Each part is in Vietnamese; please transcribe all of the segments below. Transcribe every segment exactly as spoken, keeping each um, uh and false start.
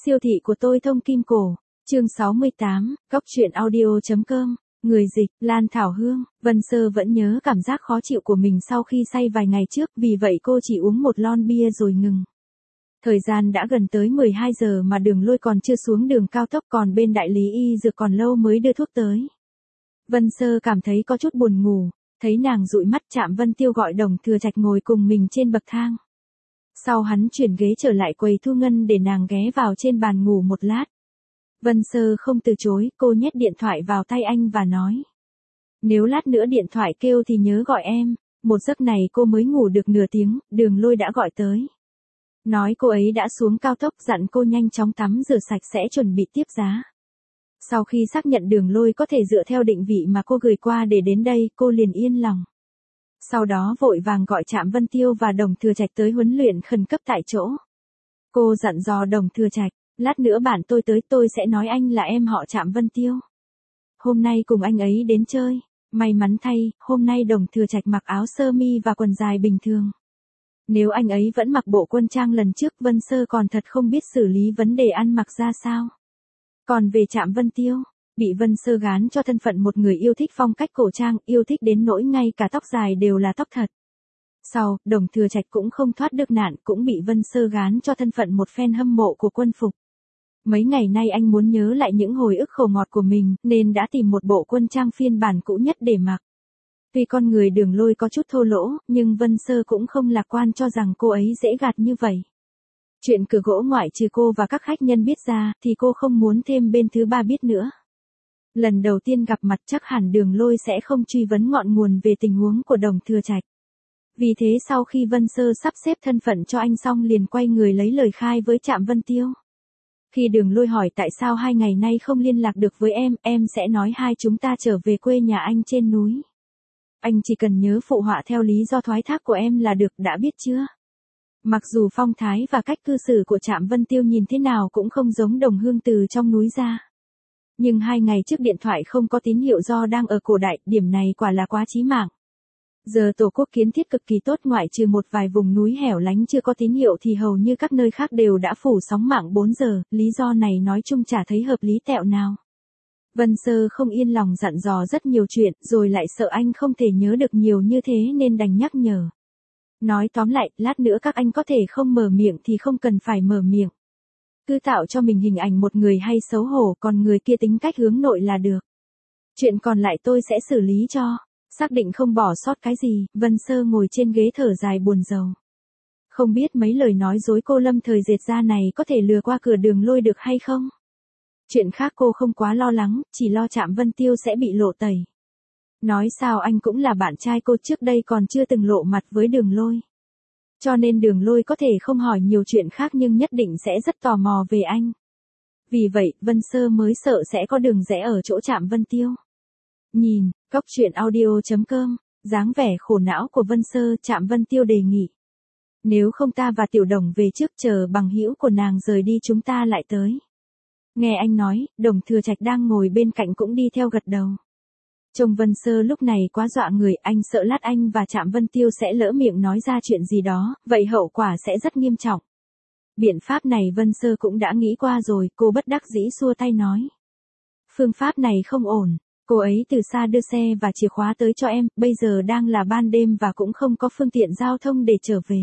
Siêu thị của tôi thông kim cổ. Chương sáu mươi tám, Góc truyện audio.com. Người dịch, Lan Thảo Hương. Vân Sơ vẫn nhớ cảm giác khó chịu của mình sau khi say vài ngày trước, vì vậy cô chỉ uống một lon bia rồi ngừng. Thời gian đã gần tới mười hai giờ mà Đường Lôi còn chưa xuống đường cao tốc, còn bên đại lý y dược còn lâu mới đưa thuốc tới. Vân Sơ cảm thấy có chút buồn ngủ, thấy nàng dụi mắt. Trạm Vân Tiêu gọi Đồng Thừa Trạch ngồi cùng mình trên bậc thang. Sau hắn chuyển ghế trở lại quầy thu ngân để nàng ghé vào trên bàn ngủ một lát. Vân Sơ không từ chối, cô nhét điện thoại vào tay anh và nói. Nếu lát nữa điện thoại kêu thì nhớ gọi em. Một giấc này cô mới ngủ được nửa tiếng, Đường Lôi đã gọi tới. Nói cô ấy đã xuống cao tốc, dặn cô nhanh chóng tắm rửa sạch sẽ chuẩn bị tiếp giá. Sau khi xác nhận Đường Lôi có thể dựa theo định vị mà cô gửi qua để đến đây, cô liền yên lòng. Sau đó vội vàng gọi Trạm Vân Tiêu và Đồng Thừa Trạch tới huấn luyện khẩn cấp tại chỗ. Cô dặn dò Đồng Thừa Trạch, lát nữa bạn tôi tới tôi sẽ nói anh là em họ Trạm Vân Tiêu. Hôm nay cùng anh ấy đến chơi. May mắn thay, hôm nay Đồng Thừa Trạch mặc áo sơ mi và quần dài bình thường. Nếu anh ấy vẫn mặc bộ quân trang lần trước, Vân Sơ còn thật không biết xử lý vấn đề ăn mặc ra sao. Còn về Trạm Vân Tiêu, bị Vân Sơ gán cho thân phận một người yêu thích phong cách cổ trang, yêu thích đến nỗi ngay cả tóc dài đều là tóc thật. Sau, Đồng Thừa Trạch cũng không thoát được nạn, cũng bị Vân Sơ gán cho thân phận một fan hâm mộ của quân phục. Mấy ngày nay anh muốn nhớ lại những hồi ức khổ ngọt của mình, nên đã tìm một bộ quân trang phiên bản cũ nhất để mặc. Tuy con người Đường Lôi có chút thô lỗ, nhưng Vân Sơ cũng không lạc quan cho rằng cô ấy dễ gạt như vậy. Chuyện cửa gỗ ngoại trừ cô và các khách nhân biết ra, thì cô không muốn thêm bên thứ ba biết nữa. Lần đầu tiên gặp mặt chắc hẳn Đường Lôi sẽ không truy vấn ngọn nguồn về tình huống của Đồng Thừa Trạch. Vì thế sau khi Vân Sơ sắp xếp thân phận cho anh xong liền quay người lấy lời khai với Trạm Vân Tiêu. Khi Đường Lôi hỏi tại sao hai ngày nay không liên lạc được với em, em sẽ nói hai chúng ta trở về quê nhà anh trên núi. Anh chỉ cần nhớ phụ họa theo lý do thoái thác của em là được, đã biết chưa? Mặc dù phong thái và cách cư xử của Trạm Vân Tiêu nhìn thế nào cũng không giống Đồng Hương từ trong núi ra. Nhưng hai ngày trước điện thoại không có tín hiệu do đang ở cổ đại, điểm này quả là quá chí mạng. Giờ tổ quốc kiến thiết cực kỳ tốt, ngoại trừ một vài vùng núi hẻo lánh chưa có tín hiệu thì hầu như các nơi khác đều đã phủ sóng mạng bốn giờ, lý do này nói chung chả thấy hợp lý tẹo nào. Vân Sơ không yên lòng dặn dò rất nhiều chuyện, rồi lại sợ anh không thể nhớ được nhiều như thế nên đành nhắc nhở. Nói tóm lại, lát nữa các anh có thể không mở miệng thì không cần phải mở miệng. Cứ tạo cho mình hình ảnh một người hay xấu hổ, còn người kia tính cách hướng nội là được. Chuyện còn lại tôi sẽ xử lý cho. Xác định không bỏ sót cái gì, Vân Sơ ngồi trên ghế thở dài buồn rầu. Không biết mấy lời nói dối cô Lâm thời dệt ra này có thể lừa qua cửa Đường Lôi được hay không? Chuyện khác cô không quá lo lắng, chỉ lo Trạm Vân Tiêu sẽ bị lộ tẩy. Nói sao anh cũng là bạn trai cô, trước đây còn chưa từng lộ mặt với Đường Lôi. Cho nên Đường Lôi có thể không hỏi nhiều chuyện khác nhưng nhất định sẽ rất tò mò về anh. Vì vậy, Vân Sơ mới sợ sẽ có đường rẽ ở chỗ Trạm Vân Tiêu. Nhìn, Góc truyện audio.com, dáng vẻ khổ não của Vân Sơ, Trạm Vân Tiêu đề nghị. Nếu không ta và Tiểu Đồng về trước, chờ bằng hữu của nàng rời đi chúng ta lại tới. Nghe anh nói, Đồng Thừa Trạch đang ngồi bên cạnh cũng đi theo gật đầu. Trông Vân Sơ lúc này quá dọa người, anh sợ lát anh và Trạm Vân Tiêu sẽ lỡ miệng nói ra chuyện gì đó, vậy hậu quả sẽ rất nghiêm trọng. Biện pháp này Vân Sơ cũng đã nghĩ qua rồi, cô bất đắc dĩ xua tay nói. Phương pháp này không ổn. Cô ấy từ xa đưa xe và chìa khóa tới cho em, bây giờ đang là ban đêm và cũng không có phương tiện giao thông để trở về.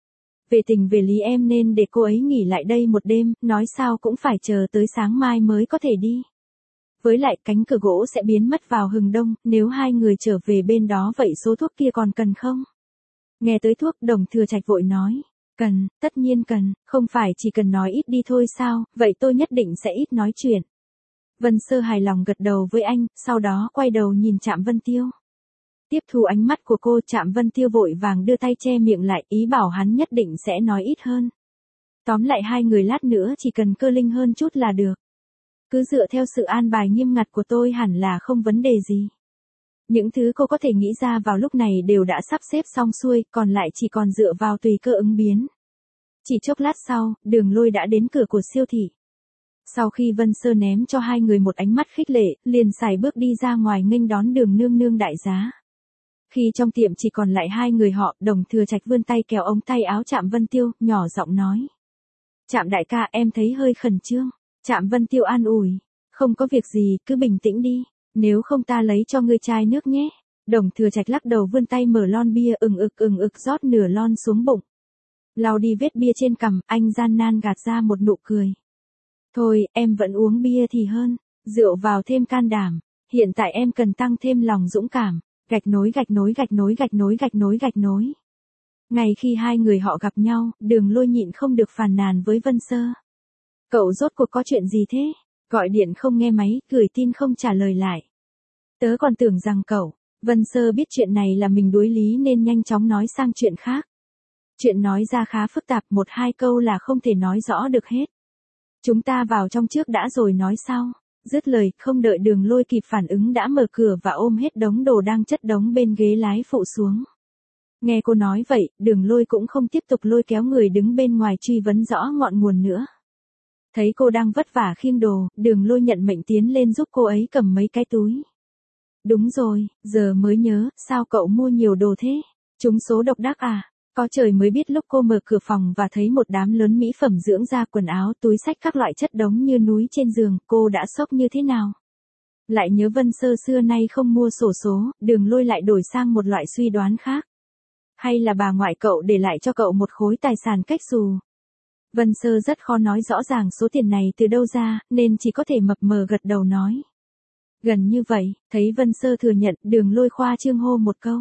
Về tình về lý em nên để cô ấy nghỉ lại đây một đêm, nói sao cũng phải chờ tới sáng mai mới có thể đi. Với lại cánh cửa gỗ sẽ biến mất vào hừng đông, nếu hai người trở về bên đó vậy số thuốc kia còn cần không? Nghe tới thuốc, Đồng Thừa Trạch vội nói. Cần, tất nhiên cần, không phải chỉ cần nói ít đi thôi sao, vậy tôi nhất định sẽ ít nói chuyện. Vân Sơ hài lòng gật đầu với anh, sau đó quay đầu nhìn Trạm Vân Tiêu. Tiếp thu ánh mắt của cô, Trạm Vân Tiêu vội vàng đưa tay che miệng lại, ý bảo hắn nhất định sẽ nói ít hơn. Tóm lại hai người lát nữa chỉ cần cơ linh hơn chút là được. Cứ dựa theo sự an bài nghiêm ngặt của tôi hẳn là không vấn đề gì. Những thứ cô có thể nghĩ ra vào lúc này đều đã sắp xếp xong xuôi, còn lại chỉ còn dựa vào tùy cơ ứng biến. Chỉ chốc lát sau, Đường Lôi đã đến cửa của siêu thị. Sau khi Vân Sơ ném cho hai người một ánh mắt khích lệ, liền sải bước đi ra ngoài nghênh đón Đường nương nương đại giá. Khi trong tiệm chỉ còn lại hai người họ, Đồng Thừa Trạch vươn tay kéo ống tay áo Trạm Vân Tiêu, nhỏ giọng nói. Trạm đại ca em thấy hơi khẩn trương. Trạm Vân Tiêu an ủi. Không có việc gì, cứ bình tĩnh đi. Nếu không ta lấy cho ngươi chai nước nhé. Đồng Thừa Trạch lắc đầu vươn tay mở lon bia ừng ực ừng ực rót nửa lon xuống bụng. Lau đi vết bia trên cằm, anh gian nan gạt ra một nụ cười. Thôi, em vẫn uống bia thì hơn. Rượu vào thêm can đảm. Hiện tại em cần tăng thêm lòng dũng cảm. Gạch nối gạch nối gạch nối gạch nối gạch nối gạch nối. Ngày khi hai người họ gặp nhau, Đường Lôi nhịn không được phàn nàn với Vân Sơ. Cậu rốt cuộc có chuyện gì thế? Gọi điện không nghe máy, gửi tin không trả lời lại. Tớ còn tưởng rằng cậu, Vân Sơ biết chuyện này là mình đuối lý nên nhanh chóng nói sang chuyện khác. Chuyện nói ra khá phức tạp, một hai câu là không thể nói rõ được hết. Chúng ta vào trong trước đã rồi nói sau. Dứt lời, không đợi Đường Lôi kịp phản ứng đã mở cửa và ôm hết đống đồ đang chất đống bên ghế lái phụ xuống. Nghe cô nói vậy, Đường Lôi cũng không tiếp tục lôi kéo người đứng bên ngoài truy vấn rõ ngọn nguồn nữa. Thấy cô đang vất vả khiêng đồ, Đường Lôi nhận mệnh tiến lên giúp cô ấy cầm mấy cái túi. Đúng rồi, giờ mới nhớ, sao cậu mua nhiều đồ thế? Trúng số độc đắc à? Có trời mới biết lúc cô mở cửa phòng và thấy một đám lớn mỹ phẩm dưỡng da, quần áo, túi xách các loại chất đống như núi trên giường, cô đã sốc như thế nào? Lại nhớ Vân Sơ xưa nay không mua xổ số, Đường Lôi lại đổi sang một loại suy đoán khác. Hay là bà ngoại cậu để lại cho cậu một khối tài sản cách xù? Vân Sơ rất khó nói rõ ràng số tiền này từ đâu ra, nên chỉ có thể mập mờ gật đầu nói. Gần như vậy, thấy Vân Sơ thừa nhận, Đường Lôi khoa trương hô một câu.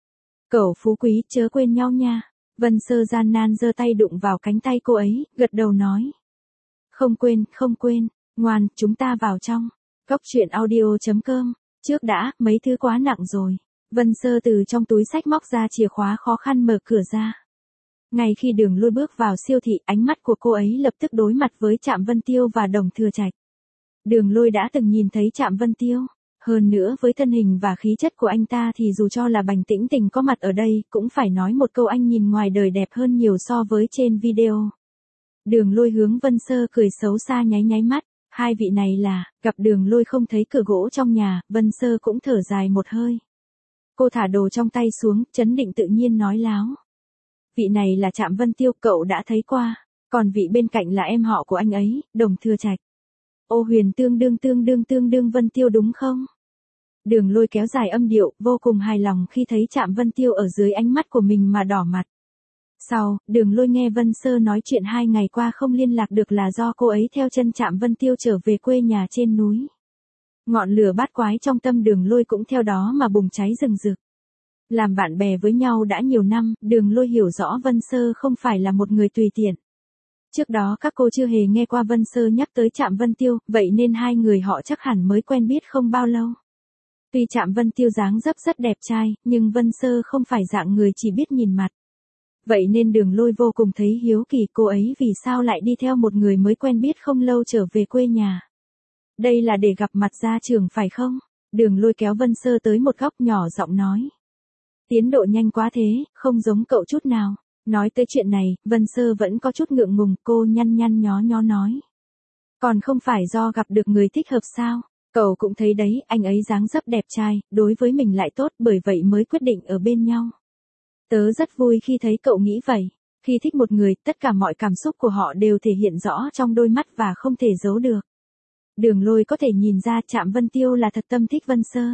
Cậu phú quý, chớ quên nhau nha. Vân Sơ gian nan giơ tay đụng vào cánh tay cô ấy, gật đầu nói. Không quên, không quên, ngoan, chúng ta vào trong. Cóc truyện audio chấm com, trước đã, mấy thứ quá nặng rồi. Vân Sơ từ trong túi xách móc ra chìa khóa khó khăn mở cửa ra. Ngay khi Đường Lôi bước vào siêu thị, ánh mắt của cô ấy lập tức đối mặt với Trạm Vân Tiêu và Đồng Thừa Trạch. Đường Lôi đã từng nhìn thấy Trạm Vân Tiêu. Hơn nữa với thân hình và khí chất của anh ta thì dù cho là Bành Tĩnh Tình có mặt ở đây, cũng phải nói một câu anh nhìn ngoài đời đẹp hơn nhiều so với trên video. Đường Lôi hướng Vân Sơ cười xấu xa nháy nháy mắt. Hai vị này là, gặp Đường Lôi không thấy cửa gỗ trong nhà, Vân Sơ cũng thở dài một hơi. Cô thả đồ trong tay xuống, trấn định tự nhiên nói láo. Vị này là Trạm Vân Tiêu, cậu đã thấy qua. Còn vị bên cạnh là em họ của anh ấy, Đồng Thừa Trạch. Ô Huyền tương đương tương đương tương đương Vân Tiêu đúng không? Đường Lôi kéo dài âm điệu, vô cùng hài lòng khi thấy Trạm Vân Tiêu ở dưới ánh mắt của mình mà đỏ mặt. Sau, Đường Lôi nghe Vân Sơ nói chuyện hai ngày qua không liên lạc được là do cô ấy theo chân Trạm Vân Tiêu trở về quê nhà trên núi. Ngọn lửa bát quái trong tâm Đường Lôi cũng theo đó mà bùng cháy rừng rực. Làm bạn bè với nhau đã nhiều năm, Đường Lôi hiểu rõ Vân Sơ không phải là một người tùy tiện. Trước đó các cô chưa hề nghe qua Vân Sơ nhắc tới Trạm Vân Tiêu, vậy nên hai người họ chắc hẳn mới quen biết không bao lâu. Tuy Trạm Vân Tiêu dáng dấp rất đẹp trai, nhưng Vân Sơ không phải dạng người chỉ biết nhìn mặt. Vậy nên Đường Lôi vô cùng thấy hiếu kỳ cô ấy vì sao lại đi theo một người mới quen biết không lâu trở về quê nhà. Đây là để gặp mặt gia trưởng phải không? Đường Lôi kéo Vân Sơ tới một góc nhỏ giọng nói. Tiến độ nhanh quá thế, không giống cậu chút nào. Nói tới chuyện này, Vân Sơ vẫn có chút ngượng ngùng, cô nhăn nhăn nhó nhó nói. Còn không phải do gặp được người thích hợp sao? Cậu cũng thấy đấy, anh ấy dáng dấp đẹp trai, đối với mình lại tốt, bởi vậy mới quyết định ở bên nhau. Tớ rất vui khi thấy cậu nghĩ vậy. Khi thích một người, tất cả mọi cảm xúc của họ đều thể hiện rõ trong đôi mắt và không thể giấu được. Đường Lôi có thể nhìn ra Trạm Vân Tiêu là thật tâm thích Vân Sơ.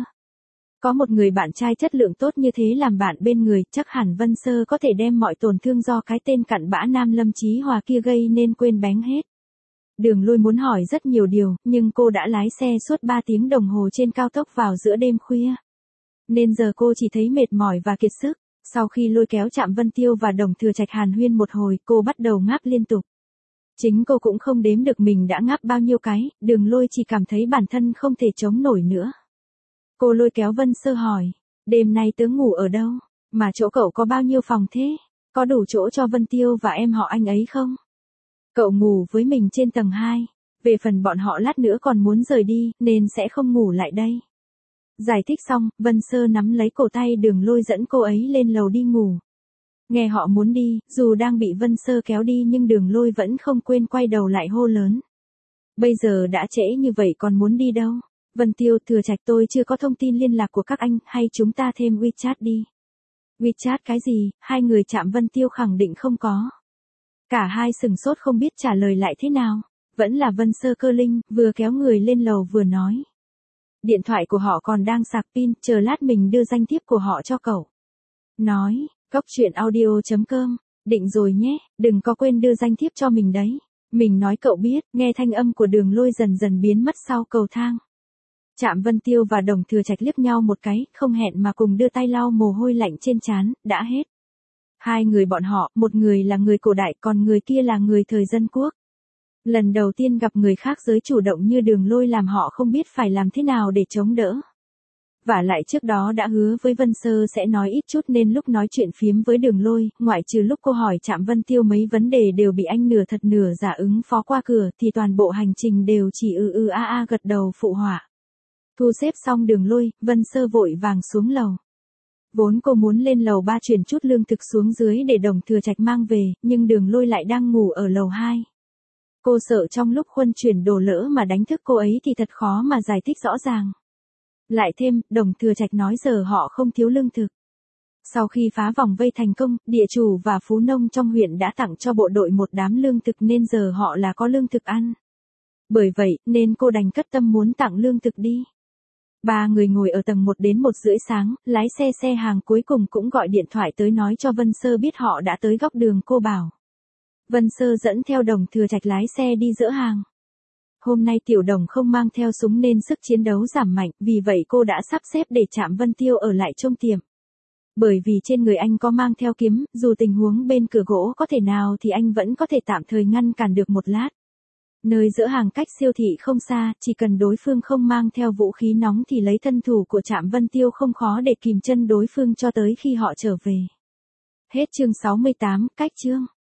Có một người bạn trai chất lượng tốt như thế làm bạn bên người, chắc hẳn Vân Sơ có thể đem mọi tổn thương do cái tên cặn bã Nam Lâm Chí Hòa kia gây nên quên bén hết. Đường Lôi muốn hỏi rất nhiều điều, nhưng cô đã lái xe suốt ba tiếng đồng hồ trên cao tốc vào giữa đêm khuya. Nên giờ cô chỉ thấy mệt mỏi và kiệt sức. Sau khi lôi kéo Trạm Vân Tiêu và Đồng Thừa Trạch hàn huyên một hồi, cô bắt đầu ngáp liên tục. Chính cô cũng không đếm được mình đã ngáp bao nhiêu cái, Đường Lôi chỉ cảm thấy bản thân không thể chống nổi nữa. Cô lôi kéo Vân Sơ hỏi, đêm nay tớ ngủ ở đâu? Mà chỗ cậu có bao nhiêu phòng thế? Có đủ chỗ cho Vân Tiêu và em họ anh ấy không? Cậu ngủ với mình trên tầng hai. Về phần bọn họ lát nữa còn muốn rời đi, nên sẽ không ngủ lại đây. Giải thích xong, Vân Sơ nắm lấy cổ tay Đường Lôi dẫn cô ấy lên lầu đi ngủ. Nghe họ muốn đi, dù đang bị Vân Sơ kéo đi nhưng Đường Lôi vẫn không quên quay đầu lại hô lớn. Bây giờ đã trễ như vậy còn muốn đi đâu? Vân Tiêu, Thừa Trạch, tôi chưa có thông tin liên lạc của các anh, hay chúng ta thêm WeChat đi. WeChat cái gì? Hai người Trạm Vân Tiêu khẳng định không có. Cả hai sừng sốt không biết trả lời lại thế nào. Vẫn là Vân Sơ Cơ linh, vừa kéo người lên lầu vừa nói. Điện thoại của họ còn đang sạc pin, chờ lát mình đưa danh thiếp của họ cho cậu. Nói, Cóc truyện audio chấm com, định rồi nhé, đừng có quên đưa danh thiếp cho mình đấy. Mình nói cậu biết, nghe thanh âm của Đường Lôi dần dần biến mất sau cầu thang. Trạm Vân Tiêu và Đồng Thừa Trạch liếc nhau một cái, không hẹn mà cùng đưa tay lau mồ hôi lạnh trên trán, đã hết. Hai người bọn họ, một người là người cổ đại, còn người kia là người thời dân quốc. Lần đầu tiên gặp người khác giới chủ động như Đường Lôi làm họ không biết phải làm thế nào để chống đỡ. Vả lại trước đó đã hứa với Vân Sơ sẽ nói ít chút nên lúc nói chuyện phiếm với Đường Lôi, ngoại trừ lúc cô hỏi Trạm Vân Tiêu mấy vấn đề đều bị anh nửa thật nửa giả ứng phó qua cửa thì toàn bộ hành trình đều chỉ ư ư a a gật đầu phụ họa. Thu xếp xong Đường Lôi, Vân Sơ vội vàng xuống lầu. Vốn cô muốn lên lầu ba chuyển chút lương thực xuống dưới để Đồng Thừa Trạch mang về, nhưng Đường Lôi lại đang ngủ ở lầu hai. Cô sợ trong lúc khuân chuyển đồ lỡ mà đánh thức cô ấy thì thật khó mà giải thích rõ ràng. Lại thêm, Đồng Thừa Trạch nói giờ họ không thiếu lương thực. Sau khi phá vòng vây thành công, địa chủ và phú nông trong huyện đã tặng cho bộ đội một đám lương thực nên giờ họ là có lương thực ăn. Bởi vậy, nên cô đành cất tâm muốn tặng lương thực đi. Ba người ngồi ở tầng một đến một rưỡi sáng, lái xe xe hàng cuối cùng cũng gọi điện thoại tới nói cho Vân Sơ biết họ đã tới góc đường cô bảo. Vân Sơ dẫn theo Đồng Thừa Trạch lái xe đi dỡ hàng. Hôm nay Tiểu Đồng không mang theo súng nên sức chiến đấu giảm mạnh, vì vậy cô đã sắp xếp để Trạm Vân Tiêu ở lại trông tiệm. Bởi vì trên người anh có mang theo kiếm, dù tình huống bên cửa gỗ có thể nào thì anh vẫn có thể tạm thời ngăn cản được một lát. Nơi dỡ hàng cách siêu thị không xa, chỉ cần đối phương không mang theo vũ khí nóng thì lấy thân thủ của Trạm Vân Tiêu không khó để kìm chân đối phương cho tới khi họ trở về. Hết chương sáu mươi tám, cách chương.